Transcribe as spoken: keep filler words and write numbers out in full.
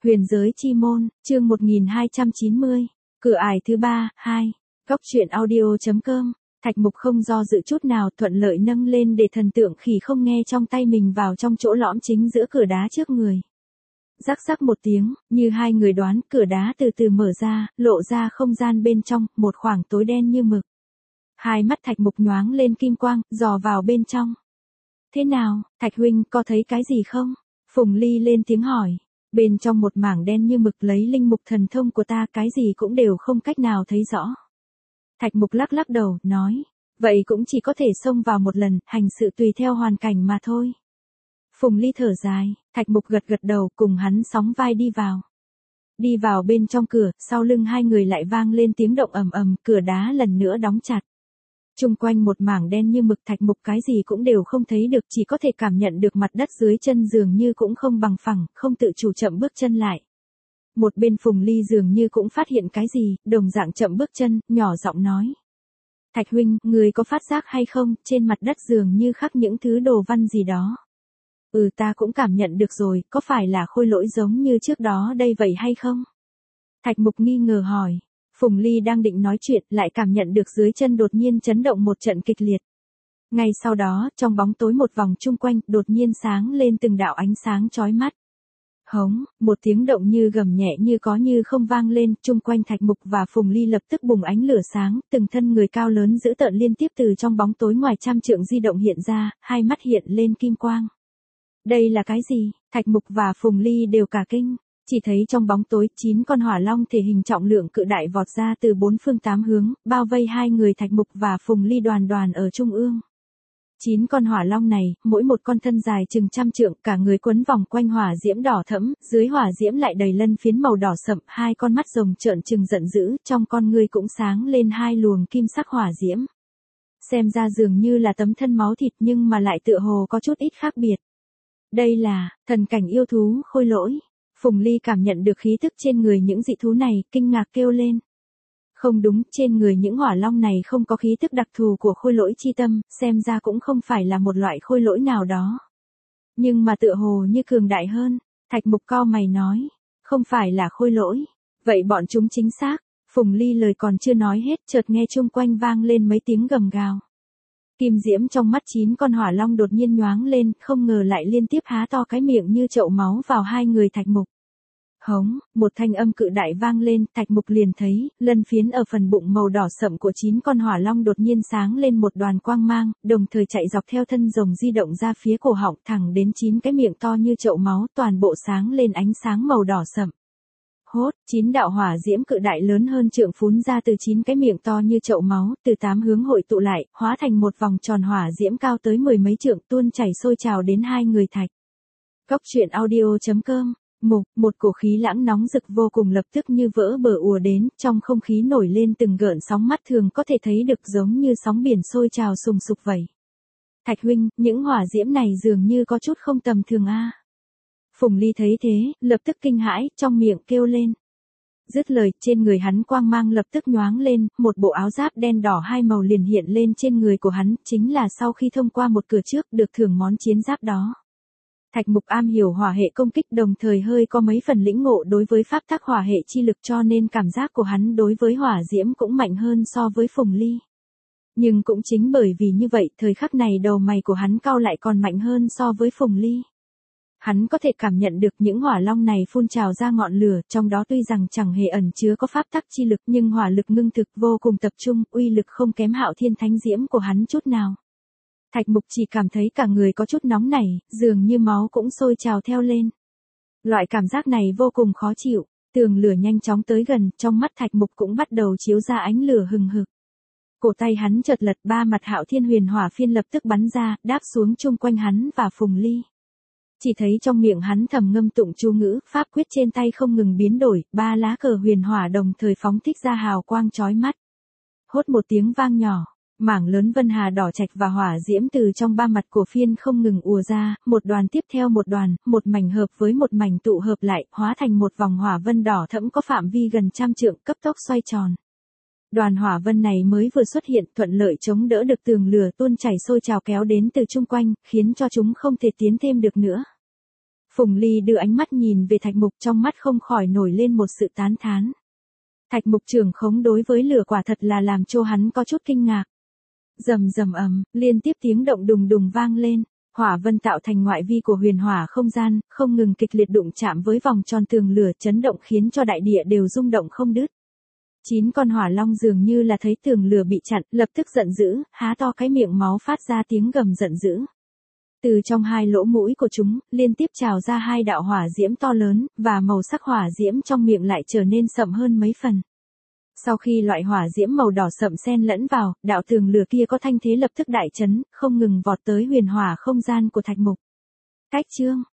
Huyền giới chi môn, chương một nghìn hai trăm chín mươi, cửa ải thứ ba, hai. Góc truyện audio.com, Thạch Mục không do dự chút nào thuận lợi nâng lên để thần tượng khỉ không nghe trong tay mình vào trong chỗ lõm chính giữa cửa đá trước người. Rắc rắc một tiếng, như hai người đoán, cửa đá từ từ mở ra, lộ ra không gian bên trong, một khoảng tối đen như mực. Hai mắt Thạch Mục nhoáng lên kim quang, dò vào bên trong. Thế nào, Thạch huynh có thấy cái gì không? Phùng Ly lên tiếng hỏi. Bên trong một mảng đen như mực lấy linh mục thần thông của ta cái gì cũng đều không cách nào thấy rõ. Thạch Mục lắc lắc đầu, nói. Vậy cũng chỉ có thể xông vào một lần, hành sự tùy theo hoàn cảnh mà thôi. Phùng Ly thở dài, Thạch Mục gật gật đầu cùng hắn sóng vai đi vào. Đi vào bên trong cửa, sau lưng hai người lại vang lên tiếng động ầm ầm, cửa đá lần nữa đóng chặt. Trung quanh một mảng đen như mực, Thạch Mục cái gì cũng đều không thấy được, chỉ có thể cảm nhận được mặt đất dưới chân dường như cũng không bằng phẳng, không tự chủ chậm bước chân lại. Một bên Phùng Ly dường như cũng phát hiện cái gì, đồng dạng chậm bước chân, nhỏ giọng nói. Thạch huynh, người có phát giác hay không, trên mặt đất dường như khắc những thứ đồ văn gì đó. Ừ, ta cũng cảm nhận được rồi, có phải là khôi lỗi giống như trước đó đây vậy hay không? Thạch Mục nghi ngờ hỏi. Phùng Ly đang định nói chuyện, lại cảm nhận được dưới chân đột nhiên chấn động một trận kịch liệt. Ngay sau đó, trong bóng tối một vòng chung quanh, đột nhiên sáng lên từng đạo ánh sáng chói mắt. Hống, một tiếng động như gầm nhẹ như có như không vang lên, chung quanh Thạch Mục và Phùng Ly lập tức bùng ánh lửa sáng, từng thân người cao lớn dữ tợn liên tiếp từ trong bóng tối ngoài trăm trượng di động hiện ra, hai mắt hiện lên kim quang. Đây là cái gì? Thạch Mục và Phùng Ly đều cả kinh. Chỉ thấy trong bóng tối, chín con hỏa long thể hình trọng lượng cự đại vọt ra từ bốn phương tám hướng, bao vây hai người Thạch Mục và Phùng Ly đoàn đoàn ở trung ương. Chín con hỏa long này, mỗi một con thân dài chừng trăm trượng, cả người quấn vòng quanh hỏa diễm đỏ thẫm, dưới hỏa diễm lại đầy lân phiến màu đỏ sậm, hai con mắt rồng trợn trừng giận dữ, trong con ngươi cũng sáng lên hai luồng kim sắc hỏa diễm. Xem ra dường như là tấm thân máu thịt nhưng mà lại tựa hồ có chút ít khác biệt. Đây là thần cảnh yêu thú khôi lỗi. Phùng Ly cảm nhận được khí tức trên người những dị thú này, kinh ngạc kêu lên. Không đúng, trên người những hỏa long này không có khí tức đặc thù của khôi lỗi chi tâm, xem ra cũng không phải là một loại khôi lỗi nào đó. Nhưng mà tựa hồ như cường đại hơn, Thạch Mục cau mày nói, không phải là khôi lỗi. Vậy bọn chúng chính xác, Phùng Ly lời còn chưa nói hết, chợt nghe chung quanh vang lên mấy tiếng gầm gào. Kim diễm trong mắt chín con hỏa long đột nhiên nhoáng lên, không ngờ lại liên tiếp há to cái miệng như chậu máu vào hai người Thạch Mục. Hống, một thanh âm cự đại vang lên, Thạch Mục liền thấy, lân phiến ở phần bụng màu đỏ sậm của chín con hỏa long đột nhiên sáng lên một đoàn quang mang, đồng thời chạy dọc theo thân rồng di động ra phía cổ họng thẳng đến chín cái miệng to như chậu máu, toàn bộ sáng lên ánh sáng màu đỏ sậm. Hốt, chín đạo hỏa diễm cự đại lớn hơn trượng phún ra từ chín cái miệng to như chậu máu, từ tám hướng hội tụ lại, hóa thành một vòng tròn hỏa diễm cao tới mười mấy trượng tuôn chảy sôi trào đến hai người Thạch. Góc truyện audio.com, mục, một cổ khí lãng nóng rực vô cùng lập tức như vỡ bờ ùa đến, trong không khí nổi lên từng gợn sóng mắt thường có thể thấy được giống như sóng biển sôi trào sùng sục vậy. Thạch huynh, những hỏa diễm này dường như có chút không tầm thường a. Phùng Ly thấy thế, lập tức kinh hãi, trong miệng kêu lên. Dứt lời, trên người hắn quang mang lập tức nhoáng lên, một bộ áo giáp đen đỏ hai màu liền hiện lên trên người của hắn, chính là sau khi thông qua một cửa trước được thưởng món chiến giáp đó. Thạch Mục am hiểu hỏa hệ công kích đồng thời hơi có mấy phần lĩnh ngộ đối với pháp tắc hỏa hệ chi lực cho nên cảm giác của hắn đối với hỏa diễm cũng mạnh hơn so với Phùng Ly. Nhưng cũng chính bởi vì như vậy, thời khắc này đầu mày của hắn cau lại còn mạnh hơn so với Phùng Ly. Hắn có thể cảm nhận được những hỏa long này phun trào ra ngọn lửa, trong đó tuy rằng chẳng hề ẩn chứa có pháp tắc chi lực nhưng hỏa lực ngưng thực vô cùng tập trung, uy lực không kém Hạo Thiên Thánh Diễm của hắn chút nào. Thạch Mục chỉ cảm thấy cả người có chút nóng nảy, dường như máu cũng sôi trào theo lên. Loại cảm giác này vô cùng khó chịu, tường lửa nhanh chóng tới gần, trong mắt Thạch Mục cũng bắt đầu chiếu ra ánh lửa hừng hực. Cổ tay hắn chợt lật, ba mặt Hạo Thiên Huyền Hỏa Phiên lập tức bắn ra, đáp xuống chung quanh hắn và Phùng Ly. Chỉ thấy trong miệng hắn thầm ngâm tụng chú ngữ, pháp quyết trên tay không ngừng biến đổi, ba lá cờ huyền hỏa đồng thời phóng thích ra hào quang chói mắt. Hốt một tiếng vang nhỏ, mảng lớn vân hà đỏ trạch và hỏa diễm từ trong ba mặt của phiên không ngừng ùa ra, một đoàn tiếp theo một đoàn, một mảnh hợp với một mảnh tụ hợp lại, hóa thành một vòng hỏa vân đỏ thẫm có phạm vi gần trăm trượng, cấp tốc xoay tròn. Đoàn hỏa vân này mới vừa xuất hiện, thuận lợi chống đỡ được tường lửa tuôn chảy sôi trào kéo đến từ chung quanh, khiến cho chúng không thể tiến thêm được nữa. Phùng Ly đưa ánh mắt nhìn về Thạch Mục, trong mắt không khỏi nổi lên một sự tán thán. Thạch Mục trưởng khống đối với lửa quả thật là làm cho hắn có chút kinh ngạc. Rầm rầm ầm, liên tiếp tiếng động đùng đùng vang lên, hỏa vân tạo thành ngoại vi của huyền hỏa không gian, không ngừng kịch liệt đụng chạm với vòng tròn tường lửa, chấn động khiến cho đại địa đều rung động không đứt. Chín con hỏa long dường như là thấy tường lửa bị chặn, lập tức giận dữ, há to cái miệng máu phát ra tiếng gầm giận dữ. Từ trong hai lỗ mũi của chúng, liên tiếp trào ra hai đạo hỏa diễm to lớn, và màu sắc hỏa diễm trong miệng lại trở nên sậm hơn mấy phần. Sau khi loại hỏa diễm màu đỏ sậm xen lẫn vào, đạo tường lửa kia có thanh thế lập tức đại chấn, không ngừng vọt tới huyền hỏa không gian của Thạch Mục. Cách chương